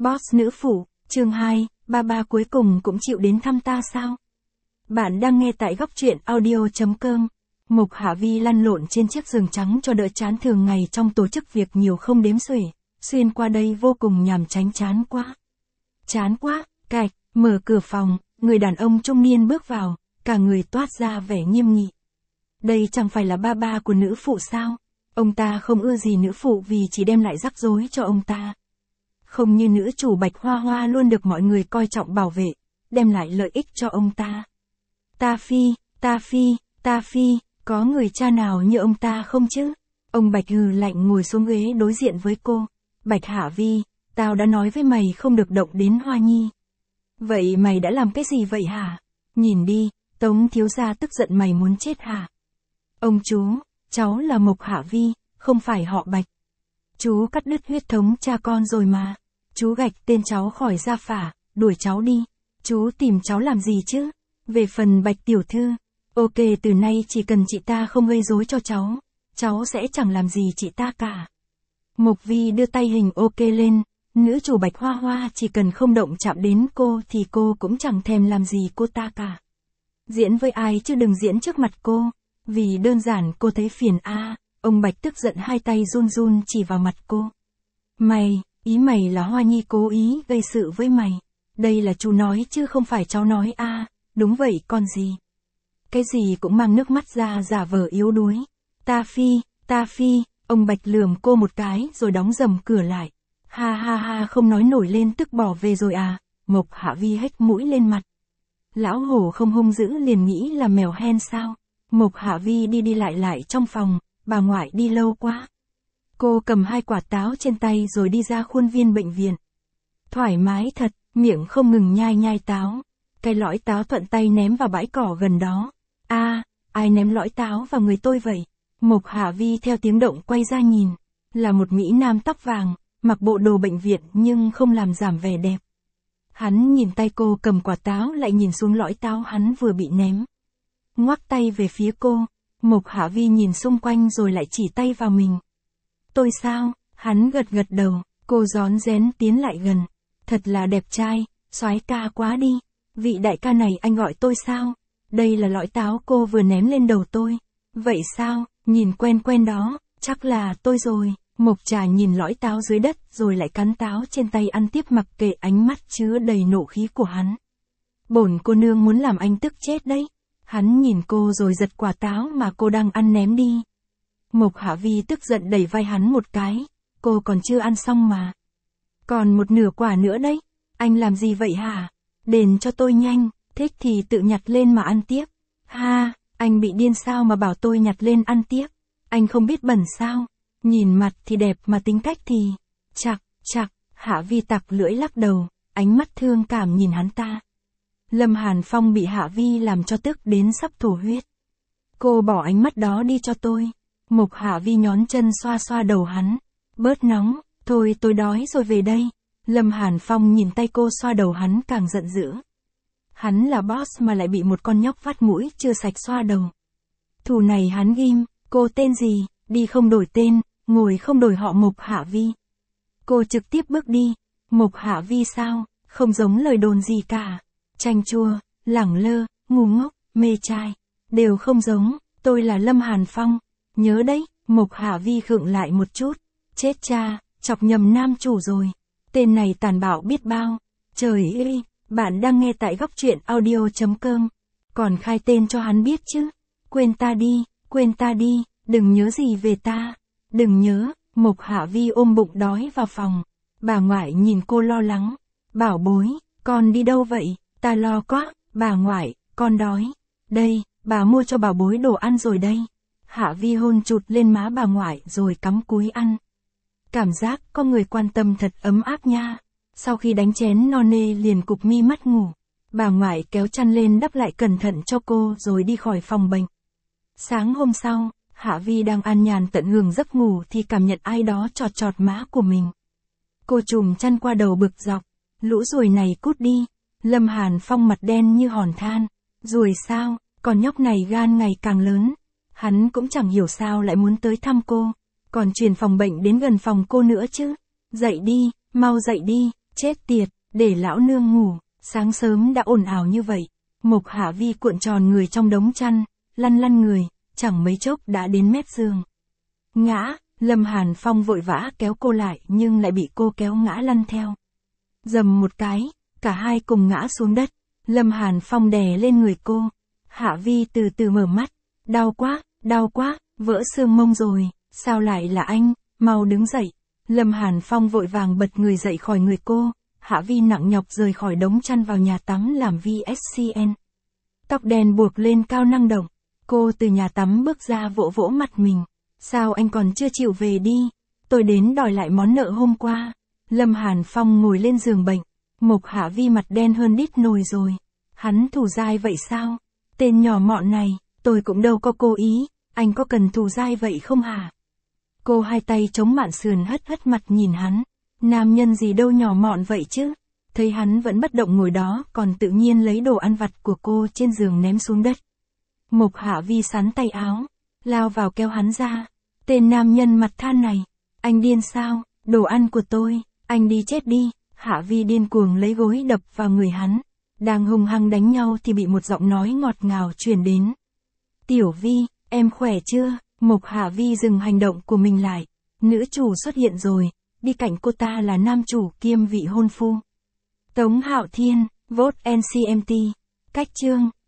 Boss nữ phụ, chương 2, ba cuối cùng cũng chịu đến thăm ta sao? Bạn đang nghe tại góc truyện audio.com. Mộc Hạ Vi lăn lộn trên chiếc giường trắng cho đỡ chán thường ngày trong tổ chức việc nhiều không đếm xuể, xuyên qua đây vô cùng nhàm chán, chán quá. Chán quá, cạch, mở cửa phòng, người đàn ông trung niên bước vào, cả người toát ra vẻ nghiêm nghị. Đây chẳng phải là ba của nữ phụ sao? Ông ta không ưa gì nữ phụ vì chỉ đem lại rắc rối cho ông ta. Không như nữ chủ Bạch Hoa Hoa luôn được mọi người coi trọng bảo vệ, đem lại lợi ích cho ông ta. Ta phi, có người cha nào như ông ta không chứ? Ông Bạch hừ lạnh ngồi xuống ghế đối diện với cô. Bạch Hạ Vi, tao đã nói với mày không được động đến Hoa Nhi. Vậy mày đã làm cái gì vậy hả? Nhìn đi, Tống thiếu gia tức giận mày muốn chết hả? Ông chú, cháu là Mộc Hạ Vi, không phải họ Bạch. Chú cắt đứt huyết thống cha con rồi mà. Chú gạch tên cháu khỏi gia phả, đuổi cháu đi. Chú tìm cháu làm gì chứ? Về phần Bạch tiểu thư, ok, từ nay chỉ cần chị ta không gây rối cho cháu sẽ chẳng làm gì chị ta cả. Mộc Vi đưa tay hình ok lên, nữ chủ Bạch Hoa Hoa chỉ cần không động chạm đến cô thì cô cũng chẳng thèm làm gì cô ta cả. Diễn với ai chứ đừng diễn trước mặt cô, vì đơn giản cô thấy phiền a. Ông Bạch tức giận hai tay run run chỉ vào mặt cô. Ý mày là Hoa Nhi cố ý gây sự với mày. Đây là chú nói chứ không phải cháu nói a. Đúng vậy con gì. Cái gì cũng mang nước mắt ra giả vờ yếu đuối. Ta phi, ông Bạch lườm cô một cái rồi đóng dầm cửa lại. Ha, không nói nổi lên tức bỏ về rồi à. Mộc Hạ Vi hếch mũi lên mặt. Lão hổ không hung dữ liền nghĩ là mèo hen sao. Mộc Hạ Vi đi lại trong phòng, bà ngoại đi lâu quá. Cô cầm 2 quả táo trên tay rồi đi ra khuôn viên bệnh viện. Thoải mái thật, miệng không ngừng nhai táo. Cái lõi táo thuận tay ném vào bãi cỏ gần đó. Ai ném lõi táo vào người tôi vậy? Mộc Hạ Vi theo tiếng động quay ra nhìn. Là một mỹ nam tóc vàng, mặc bộ đồ bệnh viện nhưng không làm giảm vẻ đẹp. Hắn nhìn tay cô cầm quả táo lại nhìn xuống lõi táo hắn vừa bị ném. Ngoắc tay về phía cô. Mộc Hạ Vi nhìn xung quanh rồi lại chỉ tay vào mình. Tôi sao? Hắn gật đầu, cô rón rén tiến lại gần. Thật là đẹp trai, soái ca quá đi. Vị đại ca này anh gọi tôi sao? Đây là lõi táo cô vừa ném lên đầu tôi. Vậy sao? Nhìn quen đó, chắc là tôi rồi. Mộc Trà nhìn lõi táo dưới đất rồi lại cắn táo trên tay ăn tiếp mặc kệ ánh mắt chứa đầy nộ khí của hắn. Bổn cô nương muốn làm anh tức chết đấy. Hắn nhìn cô rồi giật quả táo mà cô đang ăn ném đi. Mộc Hạ Vi tức giận đẩy vai hắn một cái. Cô còn chưa ăn xong mà. Còn một nửa quả nữa đấy. Anh làm gì vậy hả? Đền cho tôi nhanh, thích thì tự nhặt lên mà ăn tiếp. Ha, anh bị điên sao mà bảo tôi nhặt lên ăn tiếp? Anh không biết bẩn sao? Nhìn mặt thì đẹp mà tính cách thì... Chặt, Hạ Vi tặc lưỡi lắc đầu, ánh mắt thương cảm nhìn hắn ta. Lâm Hàn Phong bị Hạ Vi làm cho tức đến sắp thổ huyết. Cô bỏ ánh mắt đó đi cho tôi. Mộc Hạ Vi nhón chân xoa đầu hắn. Bớt nóng, thôi tôi đói rồi về đây. Lâm Hàn Phong nhìn tay cô xoa đầu hắn càng giận dữ. Hắn là boss mà lại bị một con nhóc vắt mũi chưa sạch xoa đầu. Thù này hắn ghim, cô tên gì, đi không đổi tên, ngồi không đổi họ Mộc Hạ Vi. Cô trực tiếp bước đi. Mộc Hạ Vi sao, không giống lời đồn gì cả. Chanh chua, lẳng lơ, ngu ngốc, mê trai. Đều không giống, tôi là Lâm Hàn Phong. Nhớ đấy, Mộc Hạ Vi khựng lại một chút. Chết cha, chọc nhầm nam chủ rồi. Tên này tàn bạo biết bao. Trời ơi, bạn đang nghe tại góc truyện audio.com. Còn khai tên cho hắn biết chứ. Quên ta đi, đừng nhớ gì về ta. Đừng nhớ. Mộc Hạ Vi ôm bụng đói vào phòng. Bà ngoại nhìn cô lo lắng. Bảo bối, con đi đâu vậy? Ta lo quá, bà ngoại, con đói. Đây, bà mua cho bảo bối đồ ăn rồi đây. Hạ Vi hôn chụt lên má bà ngoại rồi cắm cúi ăn. Cảm giác có người quan tâm thật ấm áp nha. Sau khi đánh chén no nê liền cụp mi mắt ngủ. Bà ngoại kéo chăn lên đắp lại cẩn thận cho cô rồi đi khỏi phòng bệnh. Sáng hôm sau, Hạ Vi đang an nhàn tận hưởng giấc ngủ thì cảm nhận ai đó chọt má của mình. Cô trùm chăn qua đầu bực dọc. Lũ ruồi này cút đi. Lâm Hàn Phong mặt đen như hòn than. Ruồi sao, con nhóc này gan ngày càng lớn. Hắn cũng chẳng hiểu sao lại muốn tới thăm cô. Còn chuyển phòng bệnh đến gần phòng cô nữa chứ. Dậy đi, mau dậy đi, Chết tiệt, để lão nương ngủ, sáng sớm đã ồn ào như vậy. Mộc Hạ Vi cuộn tròn người trong đống chăn, lăn lăn người, chẳng mấy chốc đã đến mép giường. Ngã, Lâm Hàn Phong vội vã kéo cô lại nhưng lại bị cô kéo ngã lăn theo. Dầm một cái, cả hai cùng ngã xuống đất. Lâm Hàn Phong đè lên người cô. Hạ Vi từ từ mở mắt. Đau quá, vỡ xương mông rồi, sao lại là anh, mau đứng dậy. Lâm Hàn Phong vội vàng bật người dậy khỏi người cô. Hạ Vi nặng nhọc rời khỏi đống chăn vào nhà tắm làm VSCN. Tóc đen buộc lên cao năng động. Cô từ nhà tắm bước ra vỗ vỗ mặt mình. Sao anh còn chưa chịu về đi? Tôi đến đòi lại món nợ hôm qua. Lâm Hàn Phong ngồi lên giường bệnh. Mộc Hạ Vi mặt đen hơn đít nồi rồi. Hắn thù dai vậy sao? Tên nhỏ mọn này, tôi cũng đâu có cố ý. Anh có cần thù dai vậy không hả? Cô hai tay chống mạn sườn hất hất mặt nhìn hắn. Nam nhân gì đâu nhỏ mọn vậy chứ? Thấy hắn vẫn bất động ngồi đó còn tự nhiên lấy đồ ăn vặt của cô trên giường ném xuống đất. Mộc Hạ Vi sắn tay áo, lao vào kéo hắn ra. Tên nam nhân mặt than này, anh điên sao? Đồ ăn của tôi, anh đi chết đi. Hạ Vi điên cuồng lấy gối đập vào người hắn. Đang hung hăng đánh nhau thì bị một giọng nói ngọt ngào truyền đến. Tiểu Vi, em khỏe chưa? Mộc Hạ Vi dừng hành động của mình lại. Nữ chủ xuất hiện rồi, đi cạnh cô ta là nam chủ kiêm vị hôn phu. Tống Hạo Thiên, vote NCMT. Cách chương.